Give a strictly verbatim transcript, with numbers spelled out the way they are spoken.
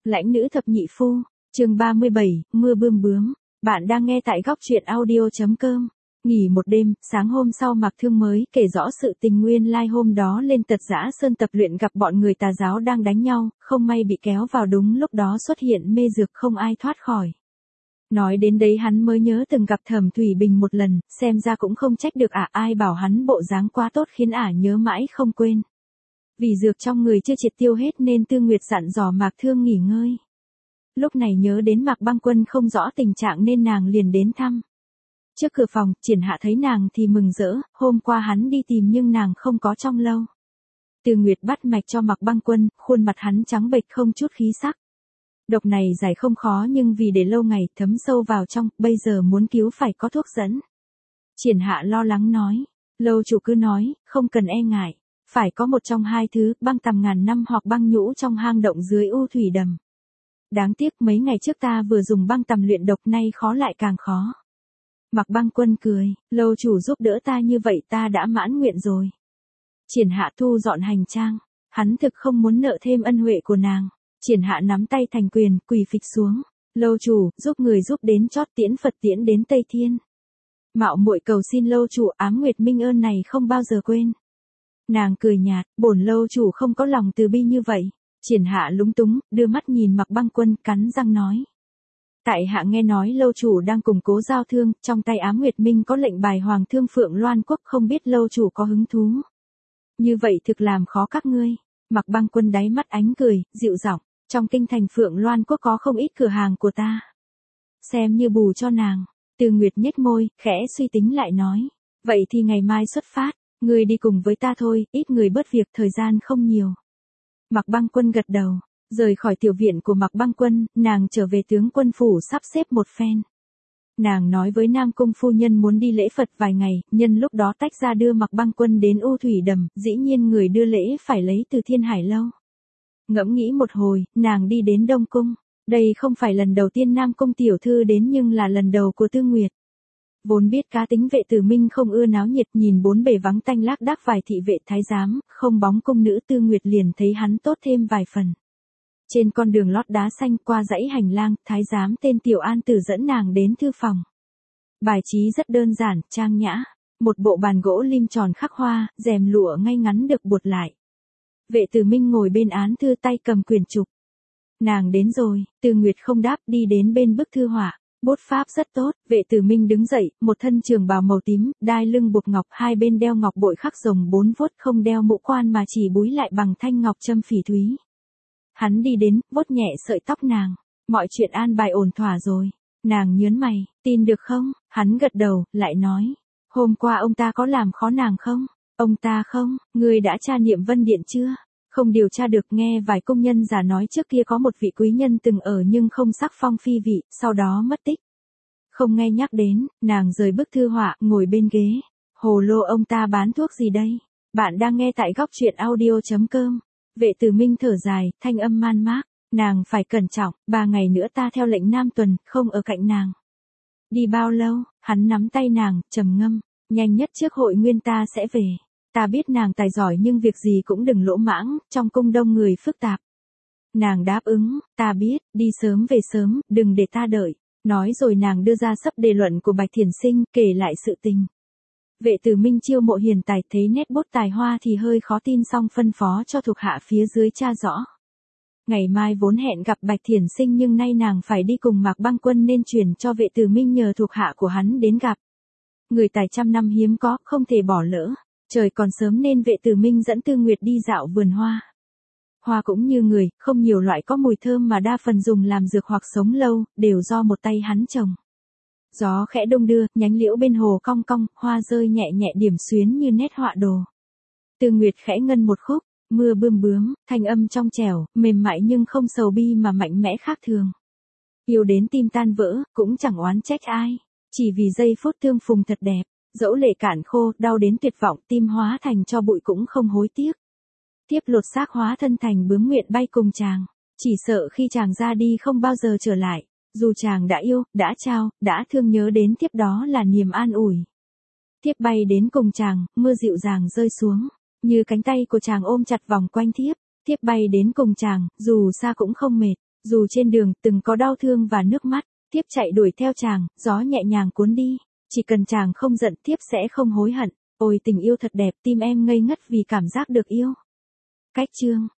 Lãnh nữ thập nhị phu, chương ba mươi bảy, mưa bươm bướm. Bạn đang nghe tại góc truyện audio.com. Nghỉ một đêm, sáng hôm sau Mạc Thương mới kể rõ sự tình nguyên lai hôm đó lên Tật Giã Sơn tập luyện gặp bọn người tà giáo đang đánh nhau, không may bị kéo vào đúng lúc đó xuất hiện mê dược không ai thoát khỏi. Nói đến đấy hắn mới nhớ từng gặp Thẩm Thủy Bình một lần, xem ra cũng không trách được ả, ai bảo hắn bộ dáng quá tốt khiến ả nhớ mãi không quên. Vì dược trong người chưa triệt tiêu hết nên Tư Nguyệt dặn dò Mạc Thương nghỉ ngơi. Lúc này nhớ đến Mạc Băng Quân không rõ tình trạng nên nàng liền đến thăm. Trước cửa phòng, Triển Hạ thấy nàng thì mừng rỡ, hôm qua hắn đi tìm nhưng nàng không có trong lâu. Tư Nguyệt bắt mạch cho Mạc Băng Quân, khuôn mặt hắn trắng bệch không chút khí sắc. Độc này giải không khó nhưng vì để lâu ngày thấm sâu vào trong, bây giờ muốn cứu phải có thuốc dẫn. Triển Hạ lo lắng nói, lâu chủ cứ nói, không cần e ngại, phải có một trong hai thứ, băng tầm ngàn năm hoặc băng nhũ trong hang động dưới u thủy đầm. Đáng tiếc mấy ngày trước ta vừa dùng băng tầm luyện độc nay khó lại càng khó. Mạc Băng Quân cười, lâu chủ giúp đỡ ta như vậy ta đã mãn nguyện rồi. Triển Hạ thu dọn hành trang, hắn thực không muốn nợ thêm ân huệ của nàng. Triển Hạ nắm tay thành quyền, quỳ phịch xuống, lâu chủ, giúp người giúp đến chót tiễn Phật tiễn đến Tây Thiên. Mạo muội cầu xin lâu chủ, Ám Nguyệt Minh ơn này không bao giờ quên. Nàng cười nhạt, bổn lâu chủ không có lòng từ bi như vậy. Triển Hạ lúng túng, đưa mắt nhìn Mạc Băng Quân, cắn răng nói. Tại hạ nghe nói lâu chủ đang củng cố giao thương, trong tay Ám Nguyệt Minh có lệnh bài Hoàng Thương Phượng Loan Quốc, không biết lâu chủ có hứng thú. Như vậy thực làm khó các ngươi. Mạc Băng Quân đáy mắt ánh cười, dịu giọng, trong kinh thành Phượng Loan Quốc có không ít cửa hàng của ta. Xem như bù cho nàng. Tư Nguyệt nhếch môi, khẽ suy tính lại nói, vậy thì ngày mai xuất phát, ngươi đi cùng với ta thôi, ít người bớt việc, thời gian không nhiều. Mạc Băng Quân gật đầu, rời khỏi tiểu viện của Mạc Băng Quân, nàng trở về tướng quân phủ sắp xếp một phen. Nàng nói với Nam Cung phu nhân muốn đi lễ Phật vài ngày, nhân lúc đó tách ra đưa Mạc Băng Quân đến U Thủy Đầm, dĩ nhiên người đưa lễ phải lấy từ Thiên Hải Lâu. Ngẫm nghĩ một hồi, nàng đi đến Đông Cung. Đây không phải lần đầu tiên Nam Cung tiểu thư đến nhưng là lần đầu của Tư Nguyệt. Vốn biết cá tính Vệ Tử Minh không ưa náo nhiệt, nhìn bốn bề vắng tanh lác đác vài thị vệ thái giám, không bóng cung nữ, Tư Nguyệt liền thấy hắn tốt thêm vài phần. Trên con đường lót đá xanh qua dãy hành lang, thái giám tên Tiểu An Tử dẫn nàng đến thư phòng. Bài trí rất đơn giản, trang nhã, một bộ bàn gỗ lim tròn khắc hoa, rèm lụa ngay ngắn được buộc lại. Vệ Tử Minh ngồi bên án thư tay cầm quyển trục. Nàng đến rồi, Tư Nguyệt không đáp, đi đến bên bức thư họa. Bút pháp rất tốt, Vệ Tử Minh đứng dậy, một thân trường bào màu tím, đai lưng buộc ngọc, hai bên đeo ngọc bội khắc rồng bốn vuốt, không đeo mũ quan mà chỉ búi lại bằng thanh ngọc châm phỉ thúy. Hắn đi đến, vuốt nhẹ sợi tóc nàng, mọi chuyện an bài ổn thỏa rồi. Nàng nhớn mày, tin được không? Hắn gật đầu, lại nói, hôm qua ông ta có làm khó nàng không? Ông ta không, ngươi đã tra Niệm Vân Điện chưa? Không điều tra được, nghe vài công nhân giả nói trước kia có một vị quý nhân từng ở nhưng không sắc phong phi vị, sau đó mất tích. Không nghe nhắc đến, nàng rời bức thư họa, ngồi bên ghế. Hồ lô ông ta bán thuốc gì đây? Bạn đang nghe tại góc truyện audio.com. Vệ Tử Minh thở dài, thanh âm man mác, nàng phải cẩn trọng, ba ngày nữa ta theo lệnh Nam Tuần, không ở cạnh nàng. Đi bao lâu? Hắn nắm tay nàng, trầm ngâm, nhanh nhất trước hội nguyên ta sẽ về. Ta biết nàng tài giỏi nhưng việc gì cũng đừng lỗ mãng, trong cung đông người phức tạp. Nàng đáp ứng, ta biết, đi sớm về sớm, đừng để ta đợi. Nói rồi nàng đưa ra sấp đề luận của Bạch Thiển Sinh, kể lại sự tình. Vệ Tử Minh chiêu mộ hiền tài, thấy nét bút tài hoa thì hơi khó tin, xong phân phó cho thuộc hạ phía dưới tra rõ. Ngày mai vốn hẹn gặp Bạch Thiển Sinh nhưng nay nàng phải đi cùng Mạc Băng Quân nên chuyển cho Vệ Tử Minh nhờ thuộc hạ của hắn đến gặp. Người tài trăm năm hiếm có, không thể bỏ lỡ. Trời còn sớm nên Vệ Tử Minh dẫn Tư Nguyệt đi dạo vườn hoa. Hoa cũng như người, không nhiều loại có mùi thơm mà đa phần dùng làm dược hoặc sống lâu, đều do một tay hắn trồng. Gió khẽ đông đưa, nhánh liễu bên hồ cong cong, hoa rơi nhẹ nhẹ điểm xuyến như nét họa đồ. Tư Nguyệt khẽ ngân một khúc, mưa bươm bướm, thanh âm trong trẻo, mềm mại nhưng không sầu bi mà mạnh mẽ khác thường. Yêu đến tim tan vỡ, cũng chẳng oán trách ai, chỉ vì giây phút tương phùng thật đẹp. Dẫu lệ cạn khô, đau đến tuyệt vọng, tim hóa thành cho bụi cũng không hối tiếc. Tiếp lột xác hóa thân thành bướm nguyện bay cùng chàng. Chỉ sợ khi chàng ra đi không bao giờ trở lại. Dù chàng đã yêu, đã trao, đã thương, nhớ đến tiếp đó là niềm an ủi. Thiếp bay đến cùng chàng, mưa dịu dàng rơi xuống. Như cánh tay của chàng ôm chặt vòng quanh thiếp. Thiếp bay đến cùng chàng, dù xa cũng không mệt. Dù trên đường từng có đau thương và nước mắt, thiếp chạy đuổi theo chàng, gió nhẹ nhàng cuốn đi. Chỉ cần chàng không giận thiếp sẽ không hối hận. Ôi tình yêu thật đẹp, tim em ngây ngất vì cảm giác được yêu. Cách chương